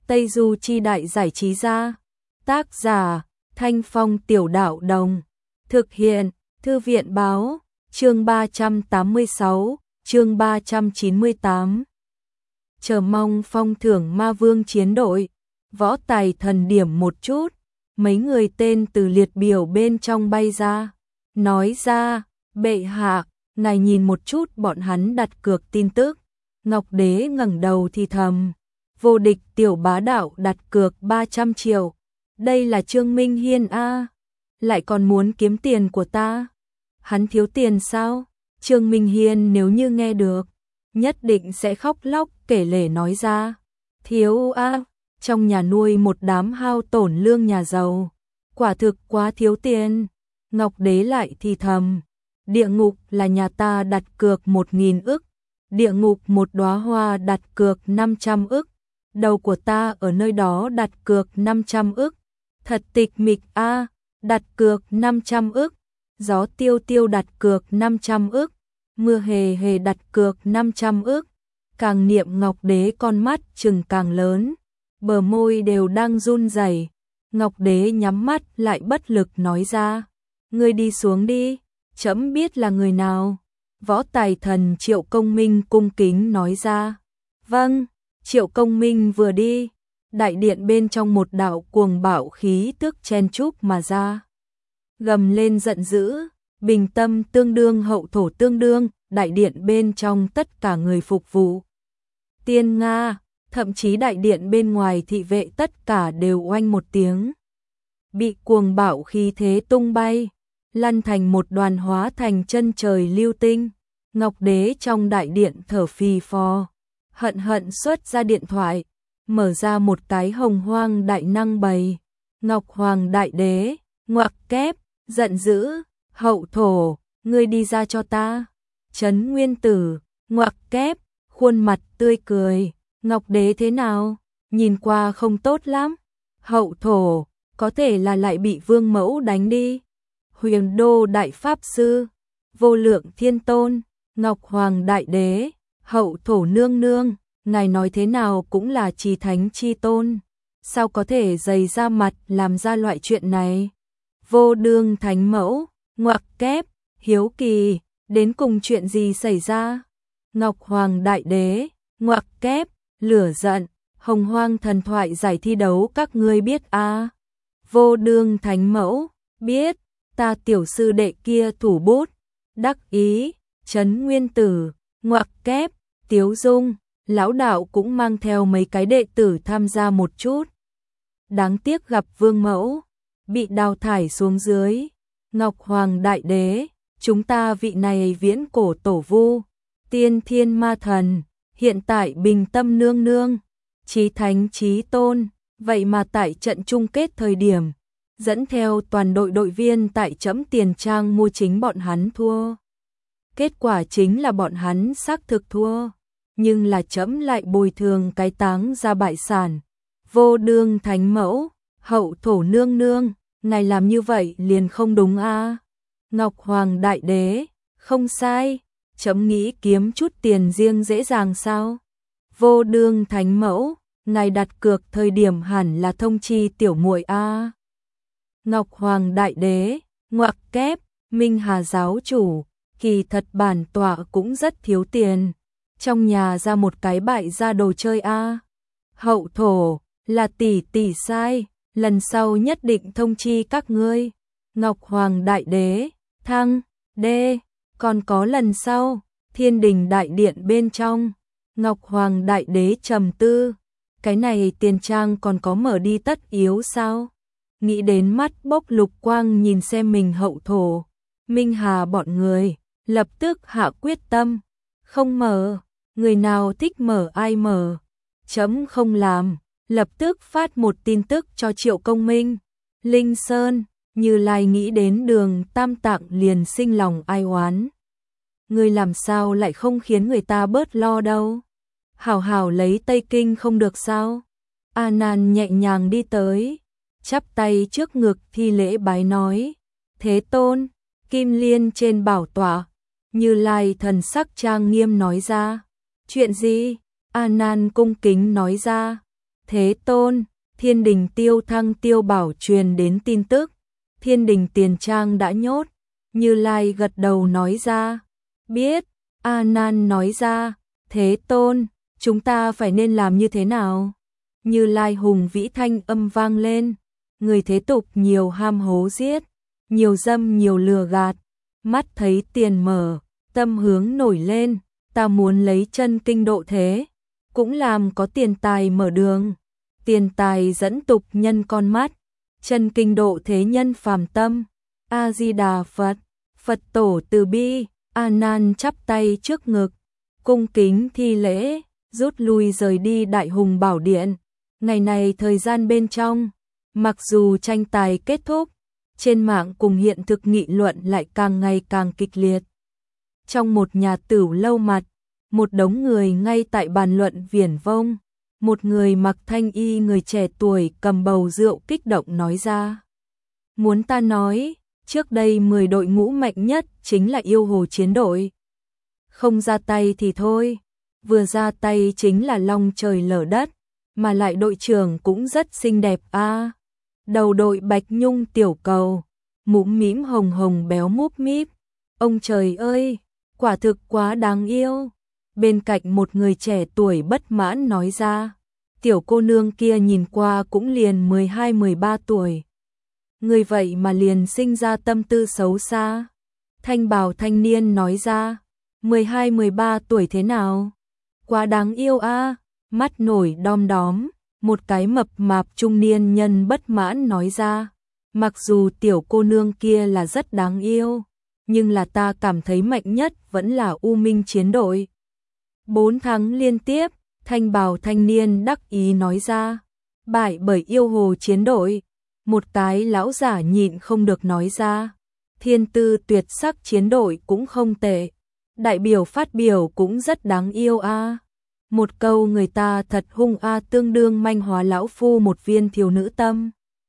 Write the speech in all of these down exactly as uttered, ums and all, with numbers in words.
Tây Du Chi Đại Giải Trí Gia. Tác giả Thanh Phong Tiểu Đạo Đồng. Thực hiện Thư viện Báo. Chương ba trăm tám mươi sáu, chương ba trăm chín mươi tám. Chờ mong phong thưởng ma vương chiến đội. Võ Tài Thần điểm một chút. Mấy người tên từ liệt biểu bên trong bay ra. Nói ra, bệ hạ, ngài nhìn một chút bọn hắn đặt cược tin tức. Ngọc Đế ngẩng đầu thì thầm. Vô địch tiểu bá đạo đặt cược ba trăm triệu. Đây là Trương Minh Hiên a, lại còn muốn kiếm tiền của ta. Hắn thiếu tiền sao? Trương Minh Hiên nếu như nghe được, nhất định sẽ khóc lóc kể lể nói ra. Thiếu a, trong nhà nuôi một đám hao tổn lương nhà giàu, quả thực quá thiếu tiền. Ngọc Đế lại thì thầm, địa ngục là nhà ta đặt cược một nghìn ức, địa ngục một đóa hoa đặt cược năm trăm ức, đầu của ta ở nơi đó đặt cược năm trăm ức. Thật tịch mịch a, đặt cược năm trăm ức. Gió Tiêu Tiêu đặt cược năm trăm ức, Mưa Hề Hề đặt cược năm trăm ức. Càng niệm Ngọc Đế con mắt chừng càng lớn, bờ môi đều đang run rẩy. Ngọc Đế nhắm mắt lại bất lực nói ra, ngươi đi xuống đi, trẫm biết là người nào. Võ Tài Thần Triệu Công Minh cung kính nói ra. Vâng. Triệu Công Minh vừa đi, đại điện bên trong một đạo cuồng bạo khí tức chen chúc mà ra. Gầm lên giận dữ, bình tâm tương đương hậu thổ tương đương, đại điện bên trong tất cả người phục vụ. Tiên Nga, thậm chí đại điện bên ngoài thị vệ tất cả đều oanh một tiếng. Bị cuồng bạo khí thế tung bay, lăn thành một đoàn hóa thành chân trời lưu tinh. Ngọc Đế trong đại điện thở phì phò, hận hận xuất ra điện thoại, mở ra một cái hồng hoang đại năng bày. Ngọc Hoàng Đại Đế, ngoặc kép, giận dữ, hậu thổ, ngươi đi ra cho ta. Trấn Nguyên Tử, ngoặc kép, khuôn mặt tươi cười. Ngọc Đế thế nào? Nhìn qua không tốt lắm. Hậu thổ, có thể là lại bị Vương Mẫu đánh đi. Huyền Đô Đại Pháp Sư, Vô Lượng Thiên Tôn, Ngọc Hoàng Đại Đế, hậu thổ nương nương, ngài nói thế nào cũng là Chí Thánh Chi Tôn, sao có thể dày ra mặt làm ra loại chuyện này? Vô Đương Thánh Mẫu, ngoặc kép, hiếu kỳ, đến cùng chuyện gì xảy ra? Ngọc Hoàng Đại Đế, ngoặc kép, lửa giận, Hồng Hoang thần thoại giải thi đấu các ngươi biết a? À? Vô Đương Thánh Mẫu, biết, ta tiểu sư đệ kia thủ bút, đắc ý. Trấn Nguyên Tử, ngoặc kép, Tiếu Dung, lão đạo cũng mang theo mấy cái đệ tử tham gia một chút. Đáng tiếc gặp Vương Mẫu, bị đào thải xuống dưới. Ngọc Hoàng Đại Đế, chúng ta vị này viễn cổ tổ vu, tiên thiên ma thần, hiện tại bình tâm nương nương, Chí Thánh Chí Tôn, vậy mà tại trận chung kết thời điểm, dẫn theo toàn đội đội viên tại trẫm tiền trang mua chính bọn hắn thua. Kết quả chính là bọn hắn xác thực thua, nhưng là trẫm lại bồi thường cái táng ra bại sản. Vô Đương Thánh Mẫu, hậu thổ nương nương, ngài làm như vậy liền không đúng a? À? Ngọc Hoàng Đại Đế, không sai, trẫm nghĩ kiếm chút tiền riêng dễ dàng sao? Vô Đương Thánh Mẫu, ngài đặt cược thời điểm hẳn là thông chi tiểu muội a. À? Ngọc Hoàng Đại Đế, ngoặc kép, Minh Hà giáo chủ, kỳ thật bản tọa cũng rất thiếu tiền, trong nhà ra một cái bại ra đồ chơi a. À. Hậu thổ, là tỷ tỷ sai, lần sau nhất định thông chi các ngươi. Ngọc Hoàng Đại Đế, thăng, đê, còn có lần sau. Thiên Đình đại điện bên trong, Ngọc Hoàng Đại Đế trầm tư, cái này tiền trang còn có mở đi tất yếu sao? Nghĩ đến mắt bốc lục quang nhìn xem mình hậu thổ, Minh Hà bọn người, lập tức hạ quyết tâm, không mở, người nào thích mở ai mở, chấm không làm, lập tức phát một tin tức cho Triệu Công Minh. Linh Sơn, Như Lai nghĩ đến Đường Tam Tạng liền sinh lòng ai oán. Người làm sao lại không khiến người ta bớt lo đâu? Hảo hảo lấy Tây Kinh không được sao? A Nan nhẹ nhàng đi tới, chắp tay trước ngực thi lễ bái nói, Thế Tôn, Kim Liên trên bảo tọa. Như Lai thần sắc trang nghiêm nói ra, chuyện gì? A Nan cung kính nói ra, Thế Tôn, Thiên Đình Tiêu Thăng Tiêu Bảo truyền đến tin tức, Thiên Đình Tiền Trang đã nhốt. Như Lai gật đầu nói ra, biết. A Nan nói ra, Thế Tôn, chúng ta phải nên làm như thế nào? Như Lai hùng vĩ thanh âm vang lên, người thế tục nhiều ham hố giết, nhiều dâm nhiều lừa gạt, mắt thấy tiền mở, tâm hướng nổi lên, ta muốn lấy chân kinh độ thế, cũng làm có tiền tài mở đường, tiền tài dẫn tục nhân con mắt, chân kinh độ thế nhân phàm tâm. A Di Đà Phật, Phật tổ từ bi. A Nan chắp tay trước ngực, cung kính thi lễ, rút lui rời đi Đại Hùng Bảo Điện. Ngày này thời gian bên trong, mặc dù tranh tài kết thúc, trên mạng cùng hiện thực nghị luận lại càng ngày càng kịch liệt. Trong một nhà tửu lâu mặt, một đống người ngay tại bàn luận viển vông, một người mặc thanh y người trẻ tuổi cầm bầu rượu kích động nói ra. Muốn ta nói, trước đây mười đội ngũ mạnh nhất chính là yêu hồ chiến đội. Không ra tay thì thôi, vừa ra tay chính là long trời lở đất, mà lại đội trưởng cũng rất xinh đẹp a. À, đầu đội bạch nhung tiểu cầu, mũm mĩm hồng hồng béo múp míp. Ông trời ơi, quả thực quá đáng yêu. Bên cạnh một người trẻ tuổi bất mãn nói ra, tiểu cô nương kia nhìn qua cũng liền mười hai mười ba tuổi. Người vậy mà liền sinh ra tâm tư xấu xa. Thanh bào thanh niên nói ra, mười hai mười ba tuổi thế nào? Quá đáng yêu a. À. Mắt nổi đom đóm, một cái mập mạp trung niên nhân bất mãn nói ra, mặc dù tiểu cô nương kia là rất đáng yêu, nhưng là ta cảm thấy mạnh nhất vẫn là U Minh chiến đội. Bốn tháng liên tiếp, thanh bào thanh niên đắc ý nói ra, bại bởi yêu hồ chiến đội. Một cái lão giả nhịn không được nói ra, thiên tư tuyệt sắc chiến đội cũng không tệ, đại biểu phát biểu cũng rất đáng yêu a. À. Một câu người ta thật hung a, à, tương đương manh hóa lão phu một viên thiếu nữ tâm.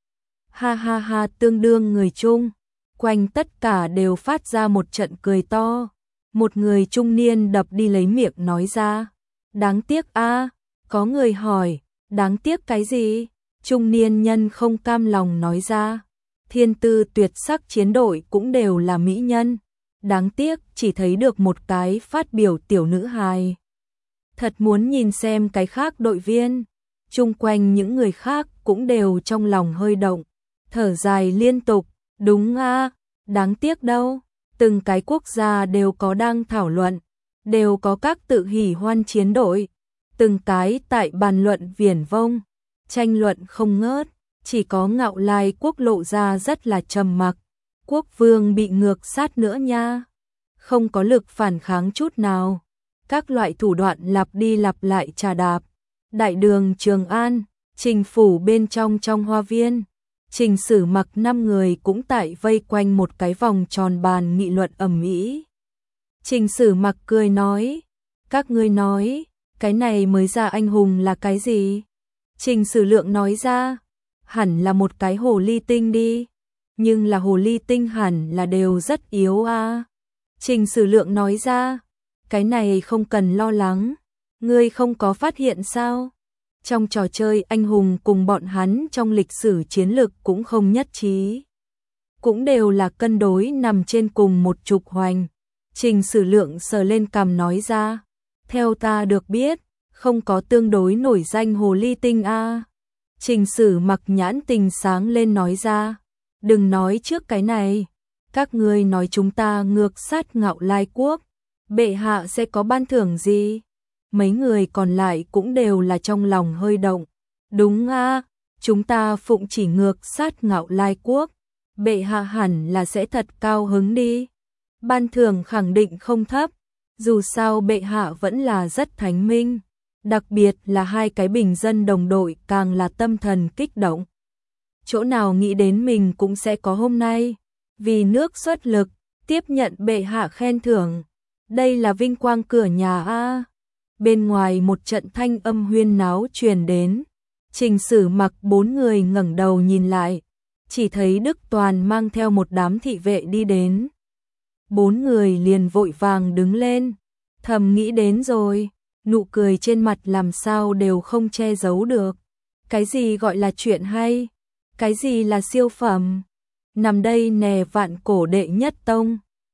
Ha ha ha, tương đương người chung, quanh tất cả đều phát ra một trận cười to. Một người trung niên đập đi lấy miệng nói ra, đáng tiếc a. À. Có người hỏi, đáng tiếc cái gì? Trung niên nhân không cam lòng nói ra, thiên tư tuyệt sắc chiến đội cũng đều là mỹ nhân, đáng tiếc chỉ thấy được một cái phát biểu tiểu nữ hài. Thật muốn nhìn xem cái khác đội viên. Chung quanh những người khác cũng đều trong lòng hơi động, thở dài liên tục, đúng a, đáng tiếc đâu. Từng cái quốc gia đều có đang thảo luận, đều có các tự hỉ hoan chiến đội, từng cái tại bàn luận viển vông, tranh luận không ngớt, chỉ có Ngạo Lai quốc lộ ra rất là trầm mặc. Quốc vương bị ngược sát nữa nha, không có lực phản kháng chút nào. Các loại thủ đoạn lặp đi lặp lại trà đạp. Đại đường Trường An, Trình phủ bên trong trong hoa viên, Trình Sử Mặc năm người cũng tại vây quanh một cái vòng tròn bàn nghị luận ầm ĩ. Trình Sử Mặc cười nói, các ngươi nói, cái này mới ra anh hùng là cái gì? Trình Sử Lượng nói ra, hẳn là một cái hồ ly tinh đi, nhưng là hồ ly tinh hẳn là đều rất yếu a. À. Trình Sử Lượng nói ra, cái này không cần lo lắng, ngươi không có phát hiện sao? Trong trò chơi anh hùng cùng bọn hắn trong lịch sử chiến lực cũng không nhất trí, cũng đều là cân đối nằm trên cùng một trục hoành. Trình Sử Lượng sờ lên cằm nói ra, theo ta được biết, không có tương đối nổi danh hồ ly tinh a. À. Trình Sử Mặc nhãn tình sáng lên nói ra, đừng nói trước cái này, các ngươi nói chúng ta ngược sát Ngạo Lai quốc, bệ hạ sẽ có ban thưởng gì? Mấy người còn lại cũng đều là trong lòng hơi động. Đúng a, à, chúng ta phụng chỉ ngược sát Ngạo Lai quốc, bệ hạ hẳn là sẽ thật cao hứng đi. Ban thưởng khẳng định không thấp, dù sao bệ hạ vẫn là rất thánh minh, đặc biệt là hai cái bình dân đồng đội càng là tâm thần kích động. Chỗ nào nghĩ đến mình cũng sẽ có hôm nay, vì nước xuất lực, tiếp nhận bệ hạ khen thưởng. Đây là vinh quang cửa nhà a. Bên ngoài một trận thanh âm huyên náo truyền đến. Trình Sử Mặc bốn người ngẩng đầu nhìn lại, chỉ thấy Đức Toàn mang theo một đám thị vệ đi đến. Bốn người liền vội vàng đứng lên, thầm nghĩ đến rồi, nụ cười trên mặt làm sao đều không che giấu được. Cái gì gọi là chuyện hay? Cái gì là siêu phẩm? Nằm đây nè vạn cổ đệ nhất tông.